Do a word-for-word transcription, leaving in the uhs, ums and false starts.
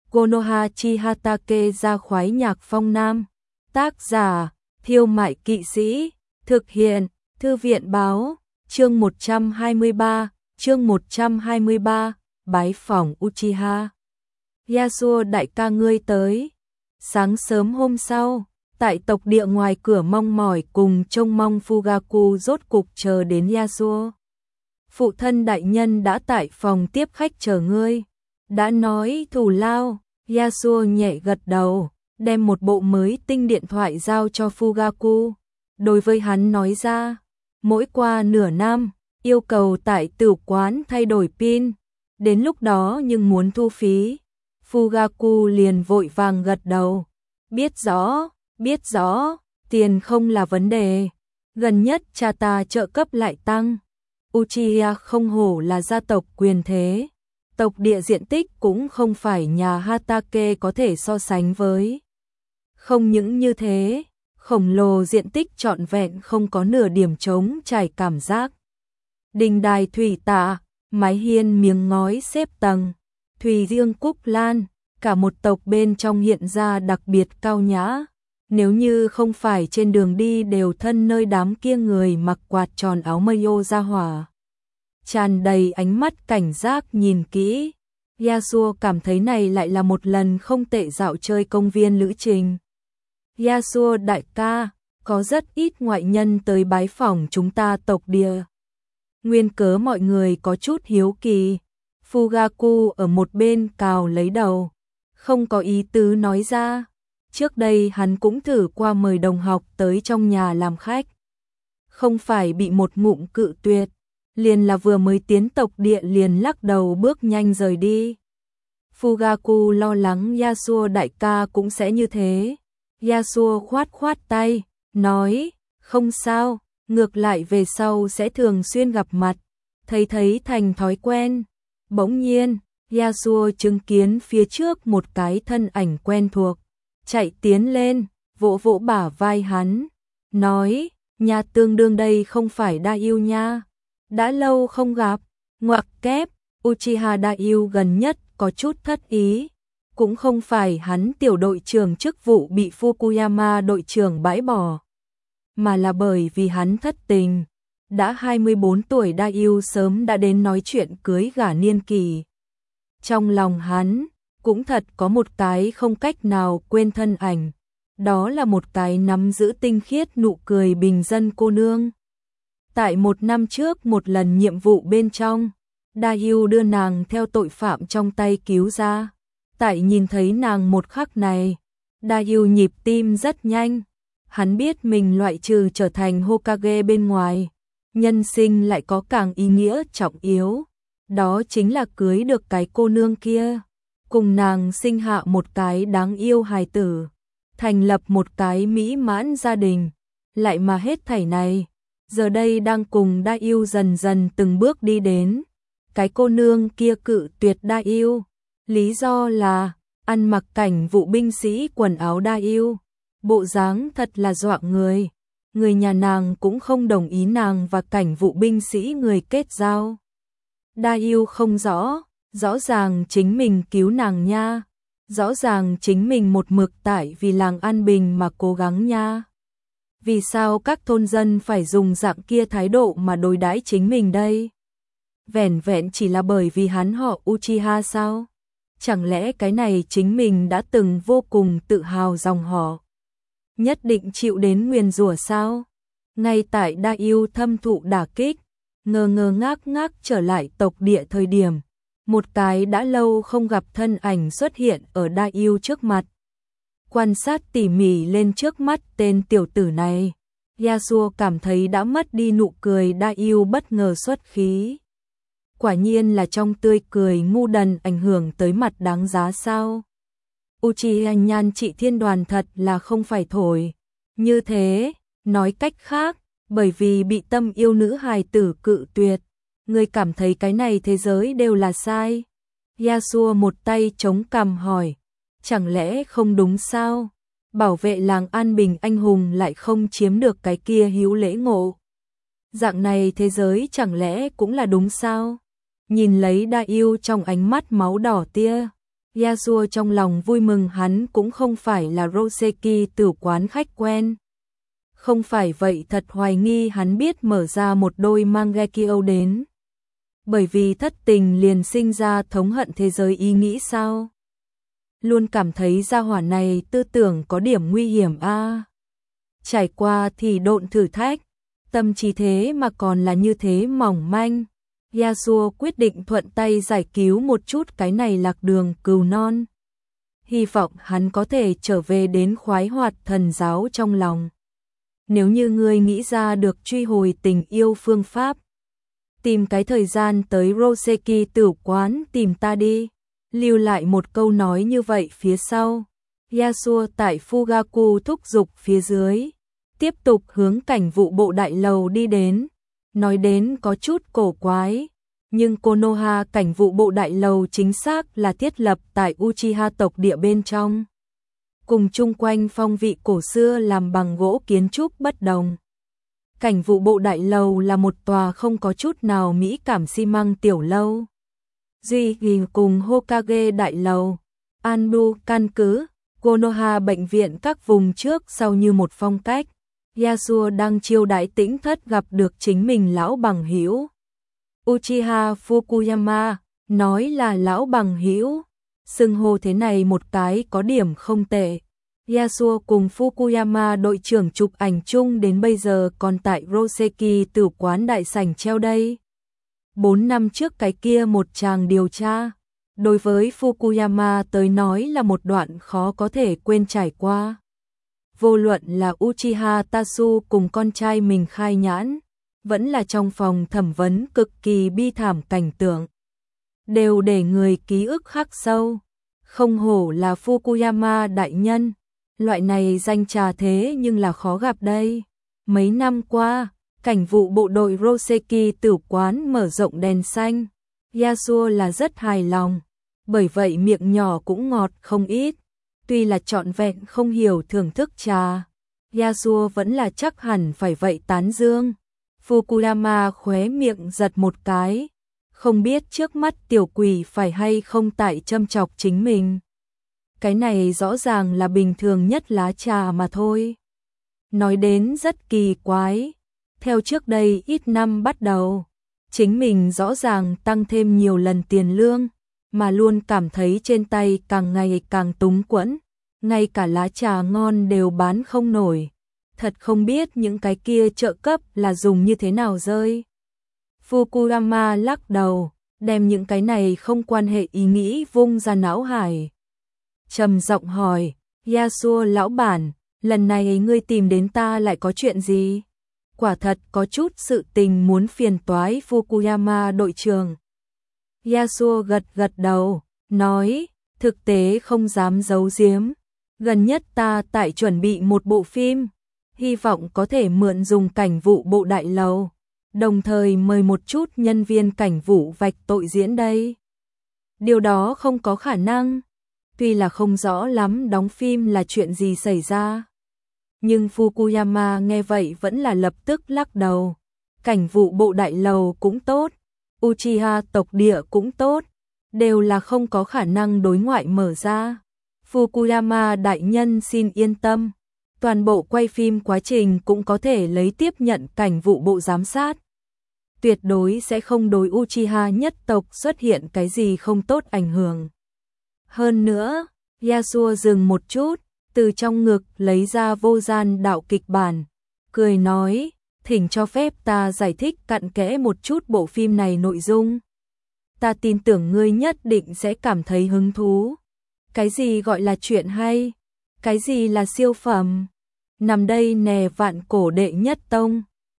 Konoha Chihatake ra khoái nhạc phong nam. Tác giả, Thiêu Mại Kỵ Sĩ. Thực hiện, Thư viện Báo. Chương một trăm hai mươi ba, chương một trăm hai mươi ba, bái phỏng Uchiha. Yasuo đại ca ngươi tới. Sáng sớm hôm sau, tại tộc địa ngoài cửa mong mỏi cùng trông mong Fugaku rốt cục chờ đến Yasuo. Phụ thân đại nhân đã tại phòng tiếp khách chờ ngươi. Đã nói thù lao, Yasuo nhẹ gật đầu, đem một bộ mới tinh điện thoại giao cho Fugaku. Đối với hắn nói ra, mỗi qua nửa năm, yêu cầu tại tử quán thay đổi pin. Đến lúc đó nhưng muốn thu phí. Fugaku liền vội vàng gật đầu. Biết rõ, biết rõ, tiền không là vấn đề. Gần nhất cha ta trợ cấp lại tăng. Uchiha không hổ là gia tộc quyền thế. Tộc địa diện tích cũng không phải nhà Hatake có thể so sánh với. Không những như thế, khổng lồ diện tích trọn vẹn không có nửa điểm trống trải cảm giác. Đình đài thủy tạ, mái hiên miếng ngói xếp tầng, thùy dương cúc lan, cả một tộc bên trong hiện ra đặc biệt cao nhã. Nếu như không phải trên đường đi đều thân nơi đám kia người mặc quạt tròn áo mayo ra hỏa, tràn đầy ánh mắt cảnh giác nhìn kỹ, Yasuo cảm thấy này lại là một lần không tệ dạo chơi công viên lữ trình. Yasuo đại ca, có rất ít ngoại nhân tới bái phỏng chúng ta tộc địa. Nguyên cớ mọi người có chút hiếu kỳ. Fugaku ở một bên cào lấy đầu, không có ý tứ nói ra. Trước đây hắn cũng thử qua mời đồng học tới trong nhà làm khách. Không phải bị một ngụm cự tuyệt, liền là vừa mới tiến tộc địa liền lắc đầu bước nhanh rời đi. Fugaku lo lắng Yasuo đại ca cũng sẽ như thế. Yasuo khoát khoát tay, nói, không sao, ngược lại về sau sẽ thường xuyên gặp mặt, thấy thấy thành thói quen. Bỗng nhiên, Yasuo chứng kiến phía trước một cái thân ảnh quen thuộc, chạy tiến lên, vỗ vỗ bả vai hắn, nói, nhà tương đương đây không phải đa yêu nha, đã lâu không gặp. Ngoặc kép, Uchiha đa yêu gần nhất có chút thất ý, cũng không phải hắn tiểu đội trưởng chức vụ bị Fukuyama đội trưởng bãi bỏ, mà là bởi vì hắn thất tình. Đã hai mươi bốn tuổi đa yêu sớm đã đến nói chuyện cưới gả niên kỳ. Trong lòng hắn, cũng thật có một cái không cách nào quên thân ảnh. Đó là một cái nắm giữ tinh khiết nụ cười bình dân cô nương. Tại một năm trước một lần nhiệm vụ bên trong, đa yêu đưa nàng theo tội phạm trong tay cứu ra. Tại nhìn thấy nàng một khắc này, đa yêu nhịp tim rất nhanh. Hắn biết mình loại trừ trở thành Hokage bên ngoài, nhân sinh lại có càng ý nghĩa trọng yếu. Đó chính là cưới được cái cô nương kia, cùng nàng sinh hạ một cái đáng yêu hài tử, thành lập một cái mỹ mãn gia đình. Lại mà hết thảy này, giờ đây đang cùng đa yêu dần dần từng bước đi đến. Cái cô nương kia cự tuyệt đa yêu, lý do là ăn mặc cảnh vụ binh sĩ quần áo đa yêu, bộ dáng thật là dọa người. Người nhà nàng cũng không đồng ý nàng và cảnh vụ binh sĩ người kết giao. Đa yêu không rõ, rõ ràng chính mình cứu nàng nha, rõ ràng chính mình một mực tại vì làng an bình mà cố gắng nha. Vì sao các thôn dân phải dùng dạng kia thái độ mà đối đãi chính mình đây? Vẻn vẹn chỉ là bởi vì hắn họ Uchiha sao? Chẳng lẽ cái này chính mình đã từng vô cùng tự hào dòng họ, nhất định chịu đến nguyền rủa sao? Ngay tại đa yêu thâm thụ đả kích, ngơ ngơ ngác ngác trở lại tộc địa thời điểm, một cái đã lâu không gặp thân ảnh xuất hiện ở đa yêu trước mặt. Quan sát tỉ mỉ lên trước mắt tên tiểu tử này, Yasuo cảm thấy đã mất đi nụ cười đa yêu bất ngờ xuất khí. Quả nhiên là trong tươi cười ngu đần ảnh hưởng tới mặt đáng giá sao? Uchiha nhan trị thiên đoàn thật là không phải thổi. Như thế, nói cách khác, bởi vì bị tâm yêu nữ hài tử cự tuyệt, người cảm thấy cái này thế giới đều là sai. Yasuo một tay chống cằm hỏi, chẳng lẽ không đúng sao? Bảo vệ làng an bình anh hùng lại không chiếm được cái kia hữu lễ ngộ. Dạng này thế giới chẳng lẽ cũng là đúng sao? Nhìn lấy đa yêu trong ánh mắt máu đỏ tia, Yasuo trong lòng vui mừng, hắn cũng không phải là Roseki tử quán khách quen. Không phải vậy thật hoài nghi hắn biết mở ra một đôi Mangekyo đến. Bởi vì thất tình liền sinh ra thống hận thế giới ý nghĩ sao? Luôn cảm thấy gia hỏa này tư tưởng có điểm nguy hiểm a. À. Trải qua thì độn thử thách, tâm trí thế mà còn là như thế mỏng manh. Yasuo quyết định thuận tay giải cứu một chút cái này lạc đường cừu non. Hy vọng hắn có thể trở về đến khoái hoạt thần giáo trong lòng. Nếu như ngươi nghĩ ra được truy hồi tình yêu phương pháp, tìm cái thời gian tới Roseki tử quán tìm ta đi. Lưu lại một câu nói như vậy phía sau. Yasuo tại Fugaku thúc giục phía dưới, tiếp tục hướng cảnh vụ bộ đại lầu đi đến. Nói đến có chút cổ quái, nhưng Konoha cảnh vụ bộ đại lầu chính xác là thiết lập tại Uchiha tộc địa bên trong. Cùng chung quanh phong vị cổ xưa làm bằng gỗ kiến trúc bất đồng. Cảnh vụ bộ đại lầu là một tòa không có chút nào mỹ cảm xi măng tiểu lâu. Duy trì cùng Hokage đại lầu, Anbu căn cứ, Konoha bệnh viện các vùng trước sau như một phong cách. Yasuo đang chiêu đãi Tĩnh Thất gặp được chính mình lão bằng hữu Uchiha Fukuyama, nói là lão bằng hữu, xưng hô thế này một cái có điểm không tệ. Yasuo cùng Fukuyama đội trưởng chụp ảnh chung đến bây giờ còn tại Roseki tử quán đại sảnh treo đây. Bốn năm trước cái kia một chàng điều tra, đối với Fukuyama tới nói là một đoạn khó có thể quên trải qua. Vô luận là Uchiha Tasu cùng con trai mình khai nhãn, vẫn là trong phòng thẩm vấn cực kỳ bi thảm cảnh tượng, đều để người ký ức khắc sâu. Không hổ là Fukuyama đại nhân, loại này danh trà thế nhưng là khó gặp đây. Mấy năm qua, cảnh vụ bộ đội Roseki tử quán mở rộng đèn xanh, Yasuo là rất hài lòng, bởi vậy miệng nhỏ cũng ngọt không ít. Tuy là trọn vẹn không hiểu thưởng thức trà, Yasuo vẫn là chắc hẳn phải vậy tán dương. Fukuyama khóe miệng giật một cái, không biết trước mắt tiểu quỷ phải hay không tại châm chọc chính mình. Cái này rõ ràng là bình thường nhất lá trà mà thôi. Nói đến rất kỳ quái, theo trước đây ít năm bắt đầu, chính mình rõ ràng tăng thêm nhiều lần tiền lương, mà luôn cảm thấy trên tay càng ngày càng túng quẫn, ngay cả lá trà ngon đều bán không nổi. Thật không biết những cái kia trợ cấp là dùng như thế nào rơi. Fukuyama lắc đầu, đem những cái này không quan hệ ý nghĩ vung ra não hải. Trầm giọng hỏi, Yasuo lão bản, lần này ngươi tìm đến ta lại có chuyện gì? Quả thật có chút sự tình muốn phiền toái Fukuyama đội trưởng. Yasuo gật gật đầu, nói, thực tế không dám giấu giếm. Gần nhất ta tại chuẩn bị một bộ phim, hy vọng có thể mượn dùng cảnh vụ bộ đại lầu, đồng thời mời một chút nhân viên cảnh vụ vạch tội diễn đây. Điều đó không có khả năng, tuy là không rõ lắm đóng phim là chuyện gì xảy ra. Nhưng Fukuyama nghe vậy vẫn là lập tức lắc đầu. Cảnh vụ bộ đại lầu cũng tốt, Uchiha tộc địa cũng tốt, đều là không có khả năng đối ngoại mở ra. Fukuyama đại nhân xin yên tâm, toàn bộ quay phim quá trình cũng có thể lấy tiếp nhận cảnh vụ bộ giám sát. Tuyệt đối sẽ không đối Uchiha nhất tộc xuất hiện cái gì không tốt ảnh hưởng. Hơn nữa, Yasuo dừng một chút, từ trong ngực lấy ra vô gian đạo kịch bản, cười nói, thỉnh cho phép ta giải thích cặn kẽ một chút bộ phim này nội dung. Ta tin tưởng ngươi nhất định sẽ cảm thấy hứng thú. Cái gì gọi là chuyện hay? Cái gì là siêu phẩm? Nằm đây nè vạn cổ đệ nhất tông,